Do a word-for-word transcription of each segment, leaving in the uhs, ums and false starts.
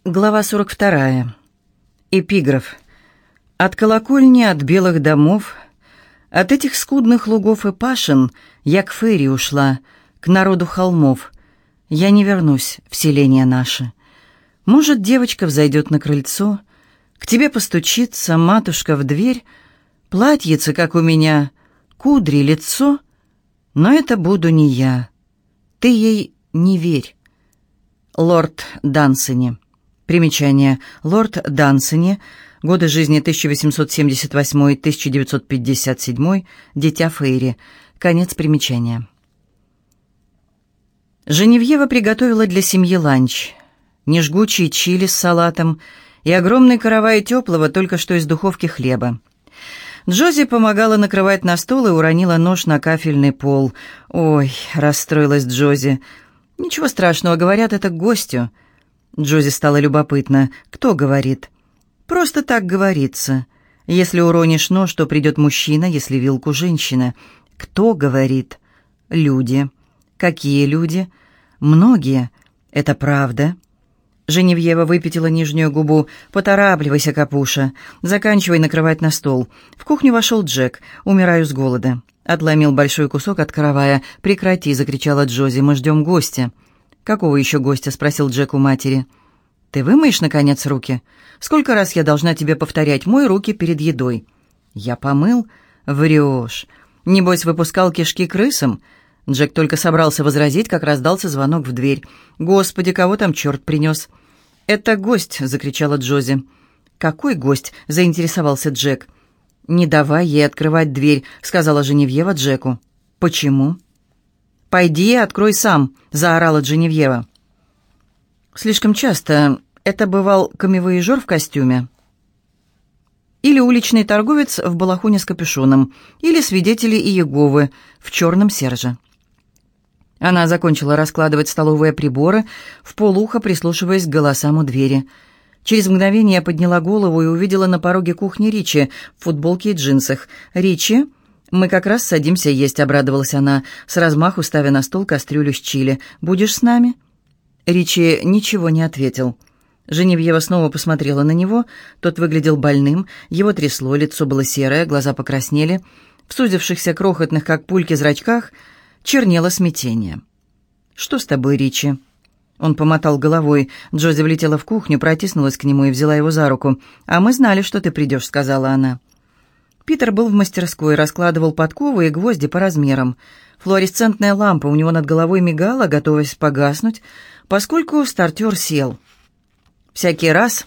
Глава сорок вторая. Эпиграф. «От колокольни, от белых домов, от этих скудных лугов и пашен я к Фейри ушла, к народу холмов. Я не вернусь в селение наше. Может, девочка взойдет на крыльцо, к тебе постучится матушка в дверь, платьице, как у меня, кудри, лицо, но это буду не я. Ты ей не верь». Лорд Дансени. Примечание. Лорд Дансени. Годы жизни тысяча восемьсот семьдесят восьмой — тысяча девятьсот пятьдесят седьмой. Дитя Фейри. Конец примечания. Женевьева приготовила для семьи ланч. Нежгучий чили с салатом и огромный каравай теплого, только что из духовки хлеба. Джози помогала накрывать на стол и уронила нож на кафельный пол. «Ой», — расстроилась Джози. «Ничего страшного, говорят, это к гостю». Джози стало любопытно. «Кто говорит?» «Просто так говорится. Если уронишь нож, то придет мужчина, если вилку — женщина». «Кто говорит?» «Люди». «Какие люди?» «Многие. Это правда». Женевьева выпятила нижнюю губу. «Поторапливайся, Капуша. Заканчивай накрывать на стол». В кухню вошел Джек. «Умираю с голода». Отломил большой кусок от каравая. «Прекрати», — закричала Джози, — «мы ждем гостя». «Какого еще гостя?» — спросил Джек у матери. «Ты вымоешь, наконец, руки? Сколько раз я должна тебе повторять: мой руки перед едой?» «Я помыл?» «Врешь. Небось, выпускал кишки крысам?» Джек только собрался возразить, как раздался звонок в дверь. «Господи, кого там черт принес?» «Это гость!» — закричала Джози. «Какой гость?» — заинтересовался Джек. «Не давай ей открывать дверь», — сказала Женевьева Джеку. «Почему?» «Пойди и открой сам», — заорала Женевьева. Слишком часто это бывал камевояжер в костюме, или уличный торговец в балахоне с капюшоном, или свидетели Иеговы в черном серже. Она закончила раскладывать столовые приборы, вполуха прислушиваясь к голосам у двери. Через мгновение подняла голову и увидела на пороге кухни Ричи в футболке и джинсах. «Ричи, мы как раз садимся есть», — обрадовалась она, с размаху ставя на стол кастрюлю с чили. «Будешь с нами?» Ричи ничего не ответил. Женевьева снова посмотрела на него. Тот выглядел больным, его трясло, лицо было серое, глаза покраснели. В сузившихся крохотных, как пульки, зрачках чернело смятение. «Что с тобой, Ричи?» Он помотал головой. Джози влетела в кухню, протиснулась к нему и взяла его за руку. «А мы знали, что ты придешь», — сказала она. Питер был в мастерской, раскладывал подковы и гвозди по размерам. Флуоресцентная лампа у него над головой мигала, готовясь погаснуть, поскольку стартер сел. Всякий раз,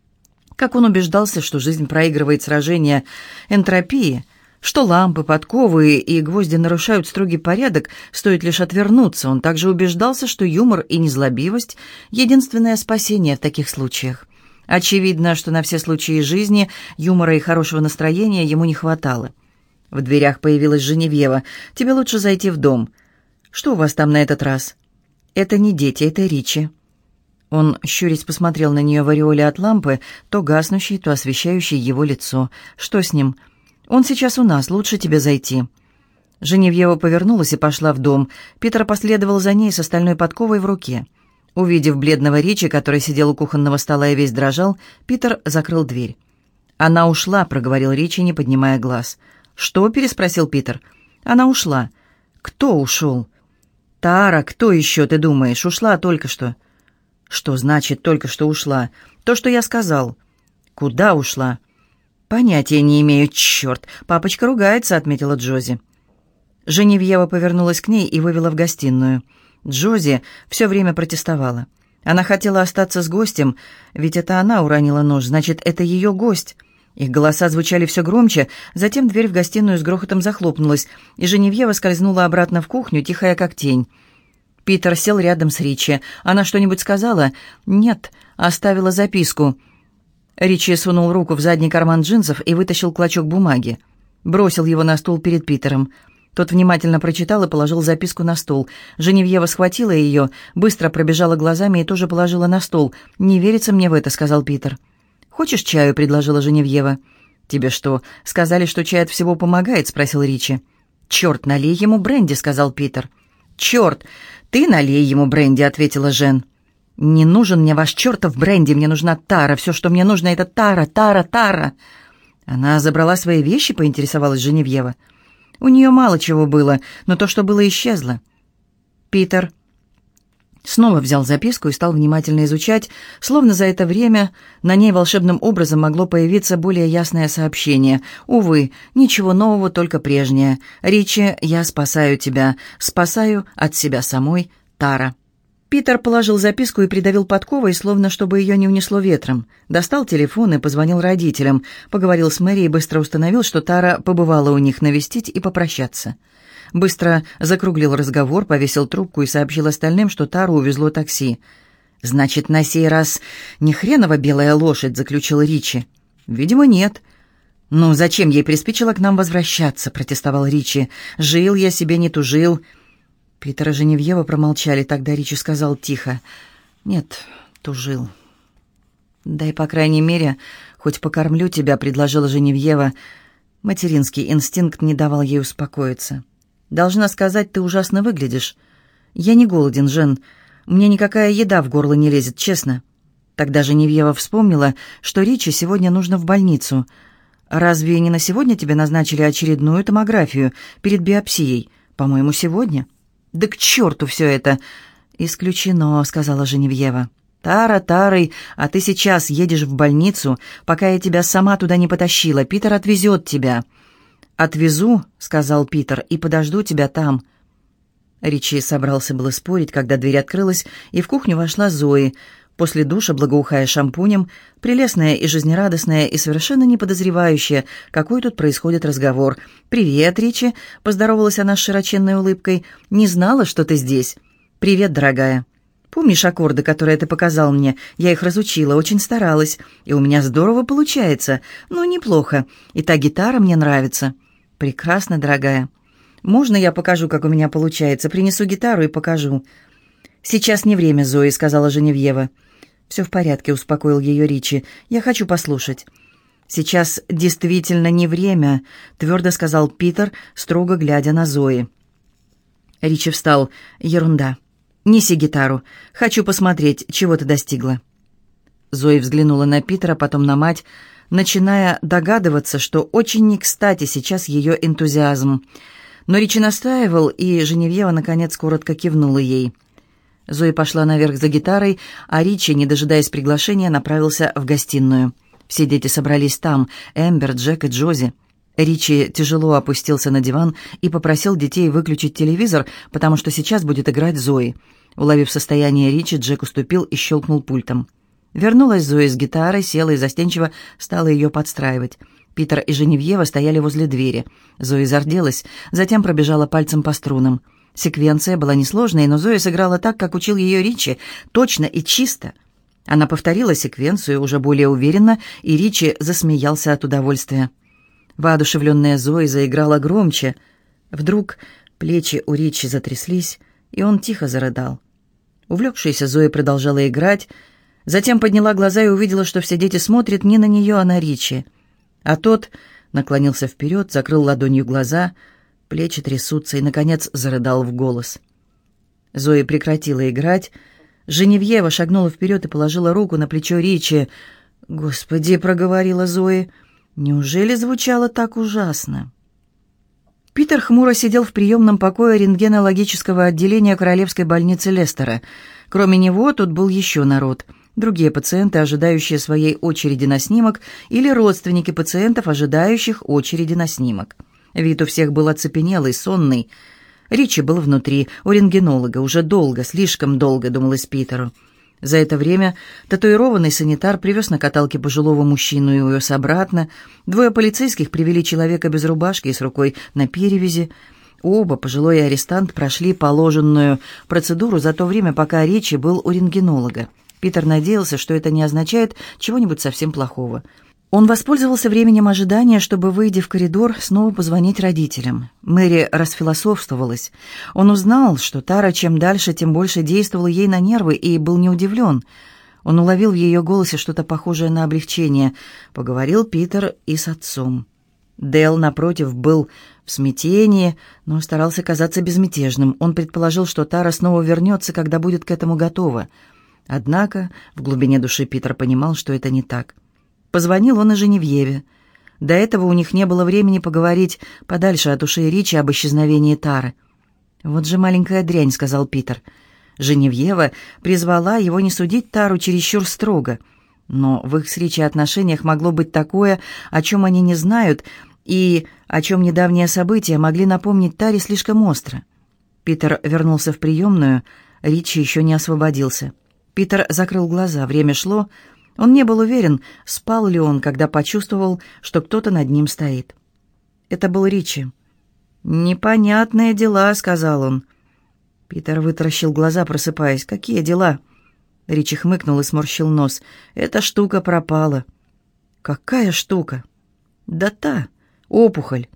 как он убеждался, что жизнь проигрывает сражение энтропии, что лампы, подковы и гвозди нарушают строгий порядок, стоит лишь отвернуться, он также убеждался, что юмор и незлобивость — единственное спасение в таких случаях. Очевидно, что на все случаи жизни юмора и хорошего настроения ему не хватало. В дверях появилась Женевьева. «Тебе лучше зайти в дом». «Что у вас там на этот раз?» «Это не дети, это Ричи». Он, щурясь, посмотрел на нее в ореоле от лампы, то гаснущей, то освещающей его лицо. «Что с ним?» «Он сейчас у нас, лучше тебе зайти». Женевьева повернулась и пошла в дом. Питер последовал за ней с остальной подковой в руке. Увидев бледного Ричи, который сидел у кухонного стола и весь дрожал, Питер закрыл дверь. «Она ушла», — проговорил Ричи, не поднимая глаз. «Что?» — переспросил Питер. «Она ушла». «Кто ушел?» «Тара, кто еще, ты думаешь? Ушла только что». «Что значит «только что ушла»?» «То, что я сказал». «Куда ушла?» «Понятия не имею, черт! Папочка ругается», — отметила Джози. Женевьева повернулась к ней и вывела в гостиную. Джози все время протестовала. Она хотела остаться с гостем, ведь это она уронила нож, значит, это ее гость. Их голоса звучали все громче, затем дверь в гостиную с грохотом захлопнулась, и Женевьева скользнула обратно в кухню, тихая как тень. Питер сел рядом с Ричи. «Она что-нибудь сказала?» «Нет, оставила записку». Ричи сунул руку в задний карман джинсов и вытащил клочок бумаги. Бросил его на стол перед Питером. Тот внимательно прочитал и положил записку на стол. Женевьева схватила ее, быстро пробежала глазами и тоже положила на стол. «Не верится мне в это», — сказал Питер. «Хочешь чаю?» — предложила Женевьева. «Тебе что, сказали, что чай от всего помогает?» — спросил Ричи. «Черт, налей ему бренди», — сказал Питер. «Черт, ты налей ему бренди», — ответила Жен. «Не нужен мне ваш чертов бренди, мне нужна тара. Все, что мне нужно, это тара, тара, тара». «Она забрала свои вещи?» — поинтересовалась Женевьева. «У нее мало чего было, но то, что было, исчезло». Питер снова взял записку и стал внимательно изучать, словно за это время на ней волшебным образом могло появиться более ясное сообщение. Увы, ничего нового, только прежнее. «Ричи, я спасаю тебя. Спасаю от себя самой. Тара». Питер положил записку и придавил подковой, словно чтобы ее не унесло ветром. Достал телефон и позвонил родителям. Поговорил с Мэри и быстро установил, что Тара побывала у них навестить и попрощаться. Быстро закруглил разговор, повесил трубку и сообщил остальным, что Тару увезло такси. «Значит, на сей раз не хренова белая лошадь», — заключил Ричи. «Видимо, нет». «Ну, зачем ей приспичило к нам возвращаться?» — протестовал Ричи. «Жил я себе, не тужил». Питер и Женевьева промолчали. Тогда Ричи сказал тихо: «Нет, тужил». «Дай, по крайней мере, хоть покормлю тебя», — предложила Женевьева. Материнский инстинкт не давал ей успокоиться. «Должна сказать, ты ужасно выглядишь». «Я не голоден, Жен. Мне никакая еда в горло не лезет, честно». Тогда Женевьева вспомнила, что Ричи сегодня нужно в больницу. «Разве не на сегодня тебе назначили очередную томографию перед биопсией? По-моему, сегодня». «Да к черту все это!» «Исключено», — сказала Женевьева. «Тара, Тарой, а ты сейчас едешь в больницу, пока я тебя сама туда не потащила. Питер отвезет тебя». «Отвезу», — сказал Питер, — «и подожду тебя там». Ричи собрался было спорить, когда дверь открылась, и в кухню вошла Зои, после душа благоухая шампунем, прелестная и жизнерадостная, и совершенно не подозревающая, какой тут происходит разговор. «Привет, Ричи», — поздоровалась она с широченной улыбкой. «Не знала, что ты здесь». «Привет, дорогая. Помнишь аккорды, которые ты показал мне? Я их разучила, очень старалась, и у меня здорово получается. Ну, неплохо, и та гитара мне нравится». «Прекрасно, дорогая. Можно я покажу, как у меня получается? Принесу гитару и покажу». «Сейчас не время, Зои», — сказала Женевьева. «Все в порядке», — успокоил ее Ричи. «Я хочу послушать». «Сейчас действительно не время», — твердо сказал Питер, строго глядя на Зои. Ричи встал. «Ерунда. Неси гитару. Хочу посмотреть, чего ты достигла». Зои взглянула на Питера, потом на мать, начиная догадываться, что очень не кстати сейчас ее энтузиазм. Но Ричи настаивал, и Женевьева, наконец, коротко кивнула ей. Зои пошла наверх за гитарой, а Ричи, не дожидаясь приглашения, направился в гостиную. Все дети собрались там — Эмбер, Джек и Джози. Ричи тяжело опустился на диван и попросил детей выключить телевизор, потому что сейчас будет играть Зои. Уловив состояние Ричи, Джек уступил и щелкнул пультом. Вернулась Зои с гитарой, села и застенчиво стала ее подстраивать. Питер и Женевьева стояли возле двери. Зои зарделась, затем пробежала пальцем по струнам. Секвенция была несложной, но Зоя сыграла так, как учил ее Ричи, точно и чисто. Она повторила секвенцию уже более уверенно, и Ричи засмеялся от удовольствия. Воодушевленная Зои заиграла громче. Вдруг плечи у Ричи затряслись, и он тихо зарыдал. Увлекшаяся Зоя продолжала играть, затем подняла глаза и увидела, что все дети смотрят не на нее, а на Ричи. А тот наклонился вперед, закрыл ладонью глаза, плечи трясутся и, наконец, зарыдал в голос. Зоя прекратила играть. Женевьева шагнула вперед и положила руку на плечо Ричи. «Господи!» — проговорила Зоя. «Неужели звучало так ужасно?» Питер хмуро сидел в приемном покое рентгенологического отделения Королевской больницы Лестера. Кроме него тут был еще народ. Другие пациенты, ожидающие своей очереди на снимок, или родственники пациентов, ожидающих очереди на снимок. Вид у всех был оцепенелый, сонный. Ричи был внутри, у рентгенолога, уже долго, слишком долго, думалось Питеру. За это время татуированный санитар привез на каталке пожилого мужчину и увез обратно. Двое полицейских привели человека без рубашки и с рукой на перевязи. Оба, пожилой и арестант, прошли положенную процедуру за то время, пока Ричи был у рентгенолога. Питер надеялся, что это не означает чего-нибудь совсем плохого. Он воспользовался временем ожидания, чтобы, выйдя в коридор, снова позвонить родителям. Мэри расфилософствовалась. Он узнал, что Тара чем дальше, тем больше действовала ей на нервы, и был не удивлен. Он уловил в ее голосе что-то похожее на облегчение. Поговорил Питер и с отцом. Дэл, напротив, был в смятении, но старался казаться безмятежным. Он предположил, что Тара снова вернется, когда будет к этому готова. Однако в глубине души Питер понимал, что это не так. Позвонил он и Женевьеве. До этого у них не было времени поговорить подальше от ушей Ричи об исчезновении Тары. «Вот же маленькая дрянь», — сказал Питер. Женевьева призвала его не судить Тару чересчур строго. Но в их с Ричи отношениях могло быть такое, о чем они не знают, и о чем недавние события могли напомнить Таре слишком остро. Питер вернулся в приемную, Ричи еще не освободился. Питер закрыл глаза, время шло. Он не был уверен, спал ли он, когда почувствовал, что кто-то над ним стоит. Это был Ричи. «Непонятные дела», — сказал он. Питер вытаращил глаза, просыпаясь. «Какие дела?» Ричи хмыкнул и сморщил нос. «Эта штука пропала». «Какая штука?» «Да та, опухоль».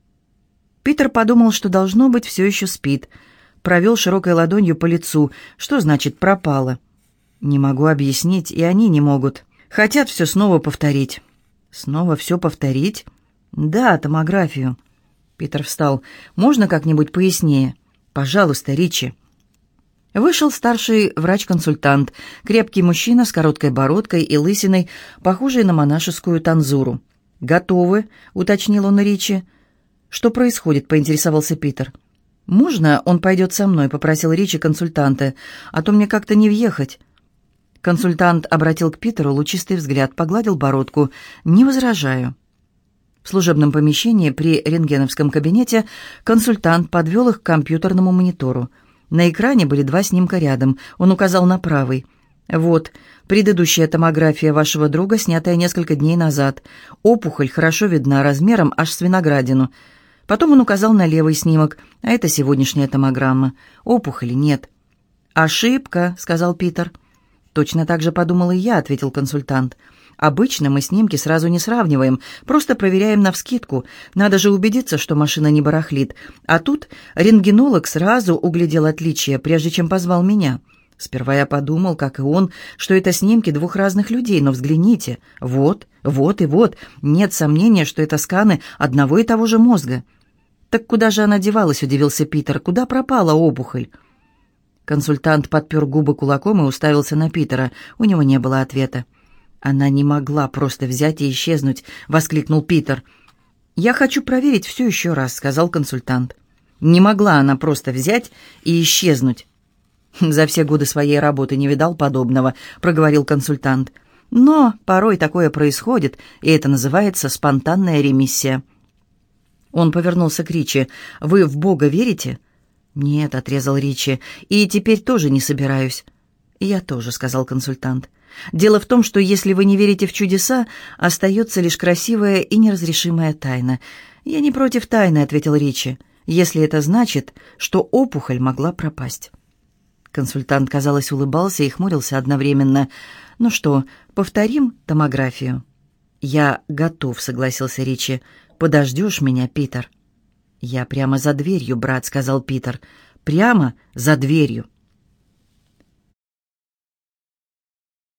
Питер подумал, что, должно быть, все еще спит. Провел широкой ладонью по лицу. Что значит «пропала»? «Не могу объяснить, и они не могут. Хотят все снова повторить». «Снова все повторить?» «Да, томографию». Питер встал. «Можно как-нибудь пояснее?» «Пожалуйста, Ричи». Вышел старший врач-консультант, крепкий мужчина с короткой бородкой и лысиной, похожий на монашескую танзуру. «Готовы?» — уточнил он Ричи. «Что происходит?» — поинтересовался Питер. «Можно он пойдет со мной?» — попросил Ричи консультанта. «А то мне как-то не въехать». Консультант обратил к Питеру лучистый взгляд, погладил бородку. «Не возражаю». В служебном помещении при рентгеновском кабинете консультант подвел их к компьютерному монитору. На экране были два снимка рядом. Он указал на правый. «Вот, предыдущая томография вашего друга, снятая несколько дней назад. Опухоль хорошо видна, размером аж с виноградину». Потом он указал на левый снимок, а это сегодняшняя томограмма. Опухоли нет. «Ошибка», — сказал Питер. «Точно так же подумал и я», — ответил консультант. «Обычно мы снимки сразу не сравниваем, просто проверяем навскидку. Надо же убедиться, что машина не барахлит. А тут рентгенолог сразу углядел отличия, прежде чем позвал меня. Сперва я подумал, как и он, что это снимки двух разных людей, но взгляните. Вот, вот и вот. Нет сомнения, что это сканы одного и того же мозга». «Так куда же она девалась?» — удивился Питер. «Куда пропала опухоль?» Консультант подпер губы кулаком и уставился на Питера. У него не было ответа. «Она не могла просто взять и исчезнуть», — воскликнул Питер. «Я хочу проверить все еще раз», — сказал консультант. «Не могла она просто взять и исчезнуть». «За все годы своей работы не видал подобного», — проговорил консультант. «Но порой такое происходит, и это называется спонтанная ремиссия». Он повернулся к Ричи. «Вы в Бога верите?» «Нет», — отрезал Ричи, — «и теперь тоже не собираюсь». «Я тоже», — сказал консультант. «Дело в том, что если вы не верите в чудеса, остается лишь красивая и неразрешимая тайна». «Я не против тайны», — ответил Ричи, «если это значит, что опухоль могла пропасть». Консультант, казалось, улыбался и хмурился одновременно. «Ну что, повторим томографию?» «Я готов», — согласился Ричи. «Подождешь меня, Питер?» «Я прямо за дверью, брат», — сказал Питер. «Прямо за дверью».